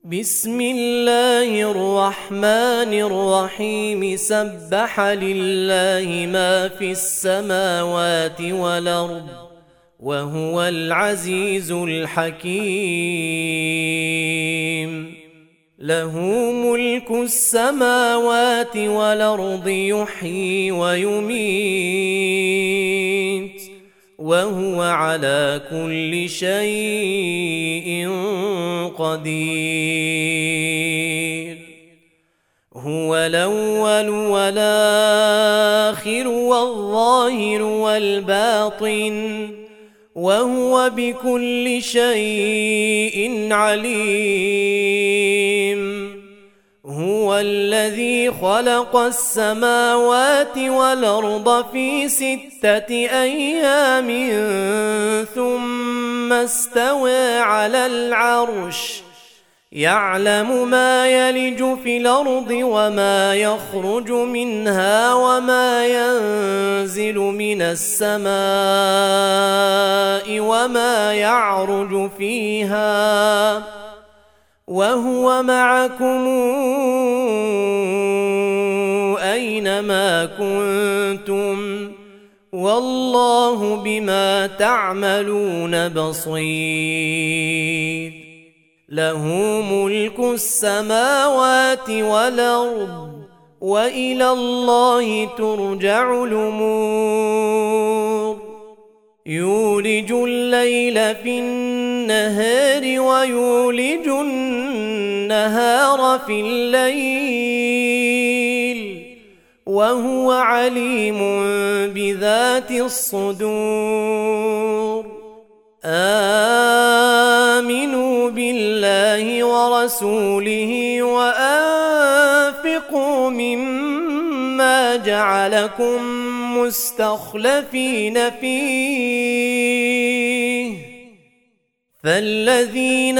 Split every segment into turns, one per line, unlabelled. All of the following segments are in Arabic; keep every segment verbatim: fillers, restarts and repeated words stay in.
بسم الله الرحمن الرحيم سبح لله ما في السماوات والأرض وهو العزيز الحكيم له ملك السماوات والأرض يحيي ويميت وهو على كل شيء قدير هو الأول والآخر والظاهر والباطن وهو بكل شيء عليم هو الذي خلق السماوات والأرض في ستة أيام ثم استوى على العرش يعلم ما يلج في الأرض وما يخرج منها وما ينزل من السماء وما يعرج فيها وهو معكم أينما كنتم والله بما تعملون بصير له ملك السماوات والأرض وإلى الله ترجع الأمور يولج الليل في النهار ويولج النهار في الليل وهو عليم بذات الصدور آمنوا بالله ورسوله وأنفقوا مما جعلكم مستخلفين فيه فالذين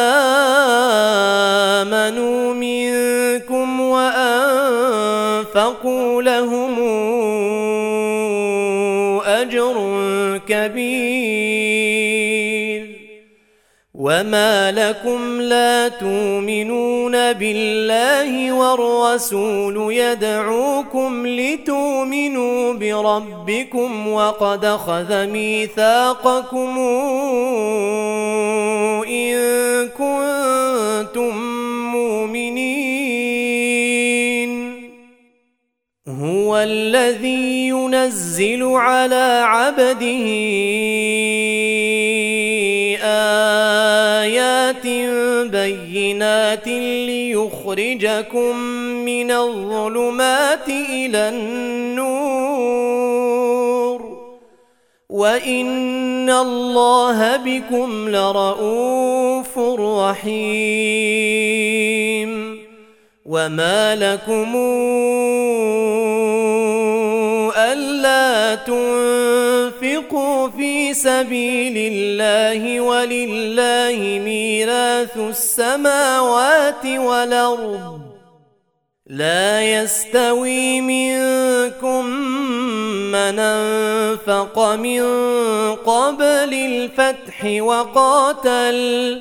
آمنوا منكم وأنفقوا لهم أجر كبير وما لكم لا تؤمنون بالله والرسول يدعوكم لتؤمنوا بربكم وقد أخذ ميثاقكم إن كنتم مؤمنين هو الذي ينزل على عبده آيات بينات ليخرجكم من الظلمات إلى النور وإن الله بكم لرؤوف رحيم وما لكم ألا تنفقوا في سبيل الله ولله ميراث السماوات والأرض لا يستوي منكم من أنفق من قبل الفتح وقاتل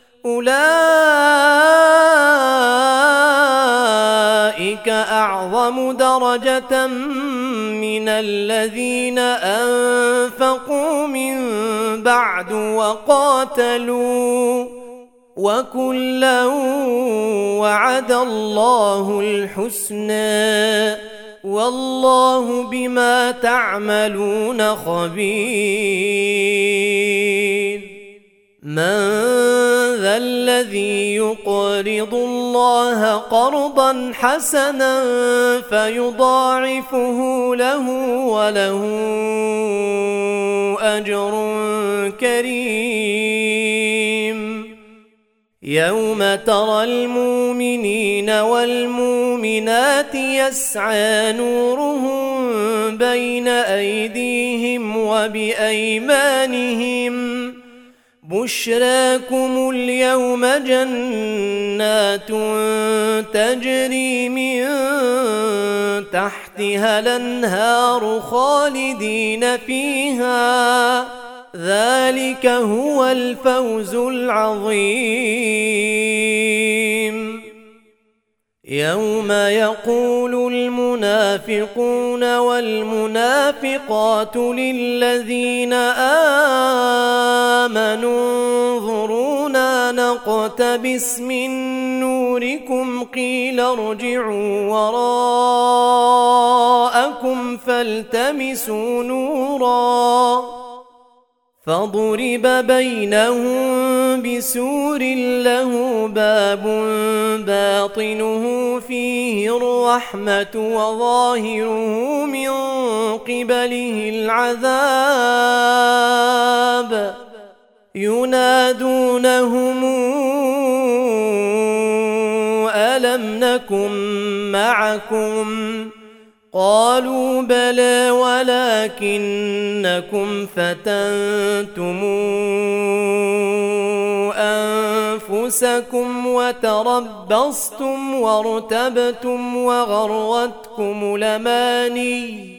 أولئك أعظم درجة من الذين أنفقوا من بعد وقاتلوا وكلا وعد الله الحسنى والله بما تعملون خبير من ذا الذي يقرض الله قرضا حسنا فيضاعفه له وله أجر كريم يوم ترى المؤمنين والمؤمنات يسعى نورهم بين أيديهم وبأيمانهم بشراكم اليوم جنات تجري من تحتها الأنهار خالدين فيها ذلك هو الفوز العظيم. يوم يقول المنافقون والمنافقات للذين آمنوا انظرونا نقتبس من نوركم قيل ارجعوا وراءكم فالتمسوا نورا فضرب بينهم بسور له باب باطنه فيه الرحمة وظاهره من قبله العذاب ينادونهم ألم نكن معكم قالوا بلى ولكنكم فتنتم أنفسكم وتربصتم وارتبتم وغرتكم الأماني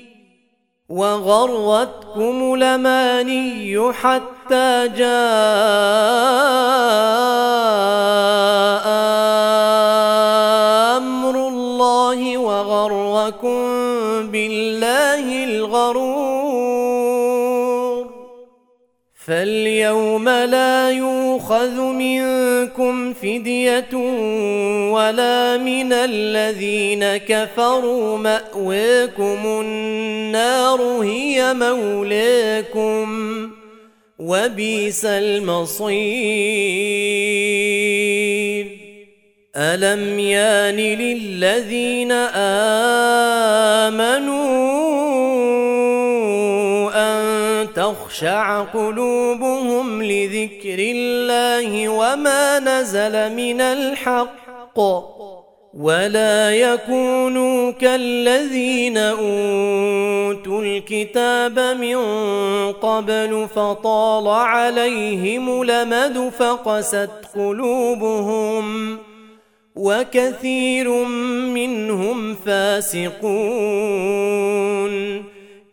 وغرتكم الأماني حتى جاء أمر الله وغركم بالله الغرور فاليوم لا يؤخذ منكم فدية ولا من الذين كفروا مأواكم النار هي مولاكم وبئس المصير ألم يان للذين آمنوا أن تخشع قلوبهم لذكر الله وما نزل من الحق ولا يكونوا كالذين أوتوا الكتاب من قبل فطال عليهم الأمد فقست قلوبهم وكثير منهم فاسقون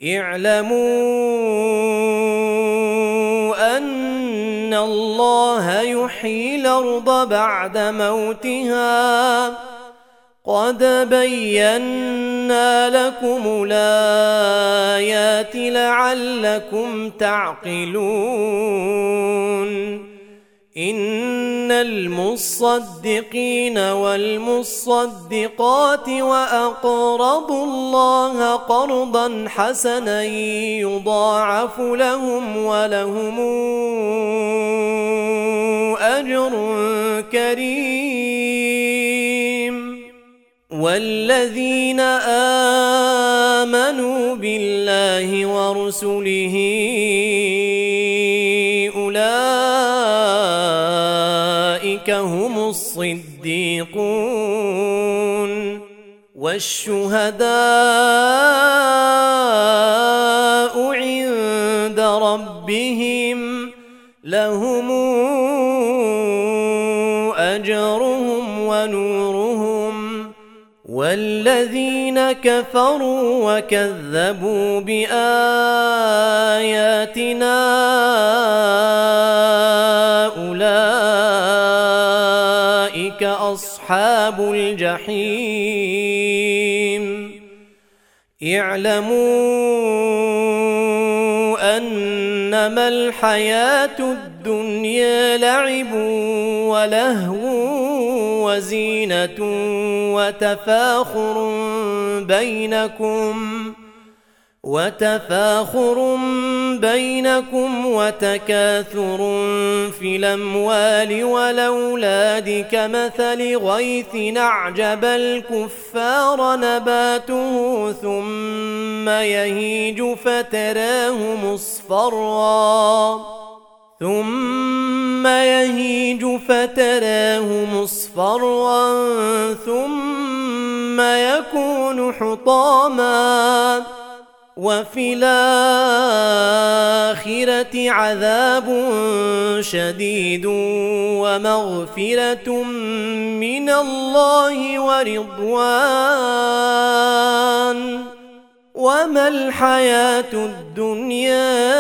اعلموا أن الله يحيي الأرض بعد موتها قد بينا لكم الآيات لعلكم تعقلون إن المصدقين والمصدقات وأقرضوا الله قرضا حسنا يضاعف لهم ولهم أجر كريم والذين آمنوا بالله ورسله أولئك هم الصديقون والشهداء عند ربهم لهم أجرهم ونورهم والذين كفروا وكذبوا بآياتنا أولئك أصحاب الجحيم اعلموا أنما الحياة الدنيا لعب ولهو وزينة وتفاخر بينكم وتفاخر بينكم وتكاثر في الأموال والأولاد كمثل غيث أعجب الكفار نباته ثم يهيج فتراه مصفرا ثم يهيج فتراه مصفرا ثم يكون حطاما وفي الآخرة عذاب شديد ومغفرة من الله ورضوان وما الحياة الدنيا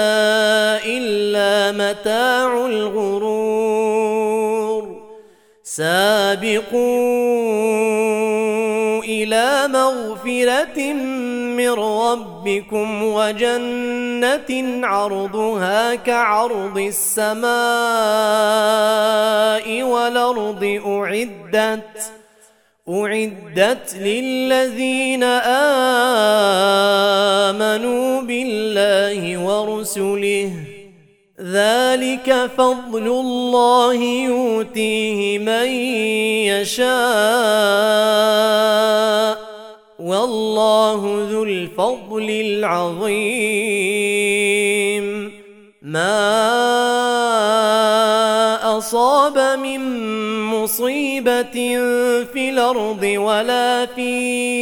إلا متاع الغرور سابقوا إلى مغفرة من ربكم وجنة عرضها كعرض السماء والأرض أعدت أعدت للذين آمنوا بالله ورسله ذلك فضل الله يؤتيه من يشاء والله ذو الفضل العظيم. ما أصاب من مصيبة في الأرض ولا في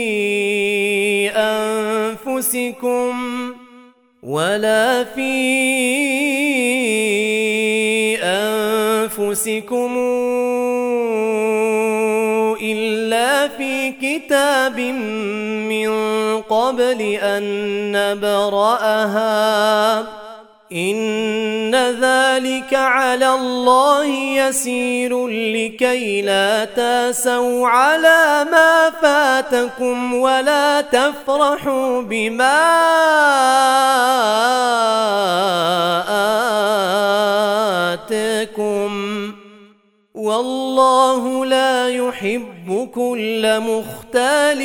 أنفسكم ولا في أنفسكم إلا في كتاب من قبل أن نبرأها إن ذلك على الله يسير لكي لا تاسوا على ما فاتكم ولا تفرحوا بما آتاكم والله لا يحب كل مختال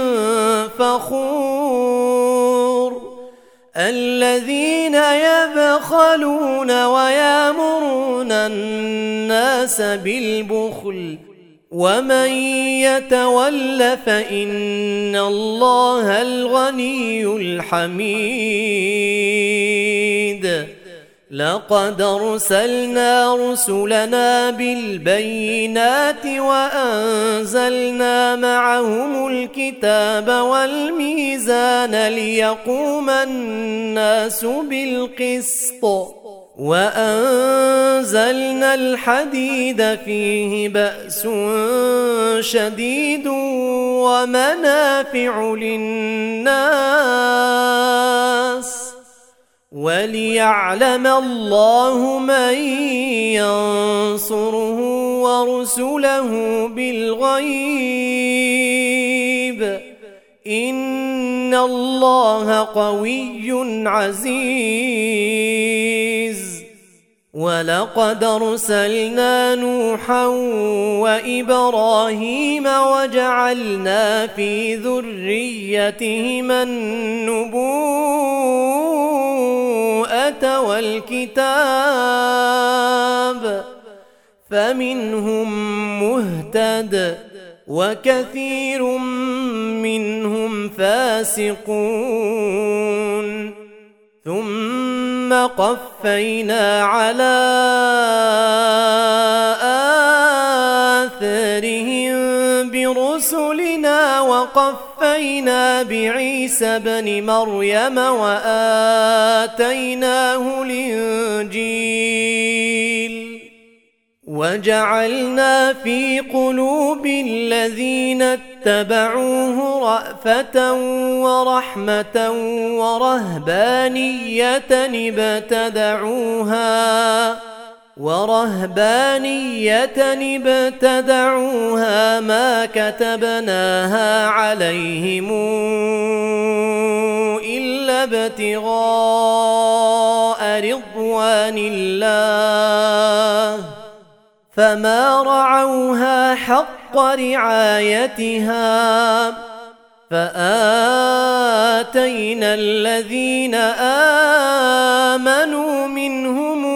فخور. الذين يبخلون ويأمرون الناس بالبخل ومن يتول فإن الله الغني الحميد. لقد أرسلنا رسلنا بالبينات وأنزلنا معهم الكتاب والميزان ليقوم الناس بالقسط وأنزلنا الحديد فيه بأس شديد ومنافع للناس وليعلم الله من ينصره ورسله بالغيب إن الله قوي عزيز. ولقد أرسلنا نوحا وإبراهيم وجعلنا في ذريتهما النبوءة والكتاب فمنهم مهتد وكثير منهم فاسقون. ثم قفينا على آثارهم برسلنا وقفينا بعيسى بن مريم وآتيناه الإنجيل وجعلنا في قلوب الذين اتبعوه رأفة ورحمة ورهبانية ابتدعوها ورهبانية ابتدعوها ما كتبناها عليهم إلا ابتغاء رضوان الله فما رعوها حق رعايتها فآتينا الذين آمنوا منهم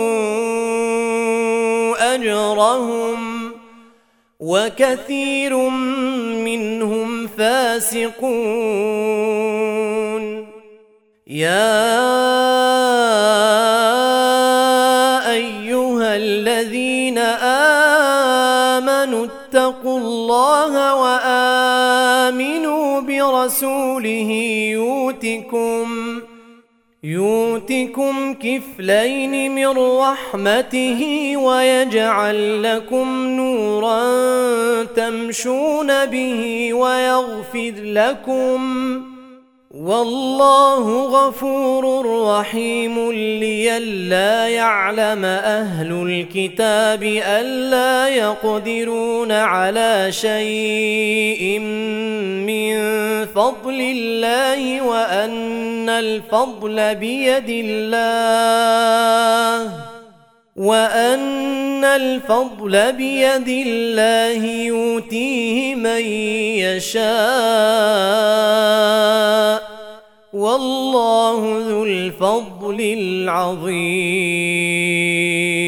أجرهم وكثير منهم فاسقون. يا أيها الذين آمنوا اتقوا الله وآمنوا برسوله يؤتكم يؤتكم كفلين من رحمته ويجعل لكم نورا تمشون به ويغفر لكم والله غفور رحيم لئلا يعلم أهل الكتاب ألا يقدرون على شيء من فضل الله وأن الفضل بيد الله وأن الفضل بيد الله يؤتيه من يشاء والله ذو الفضل العظيم.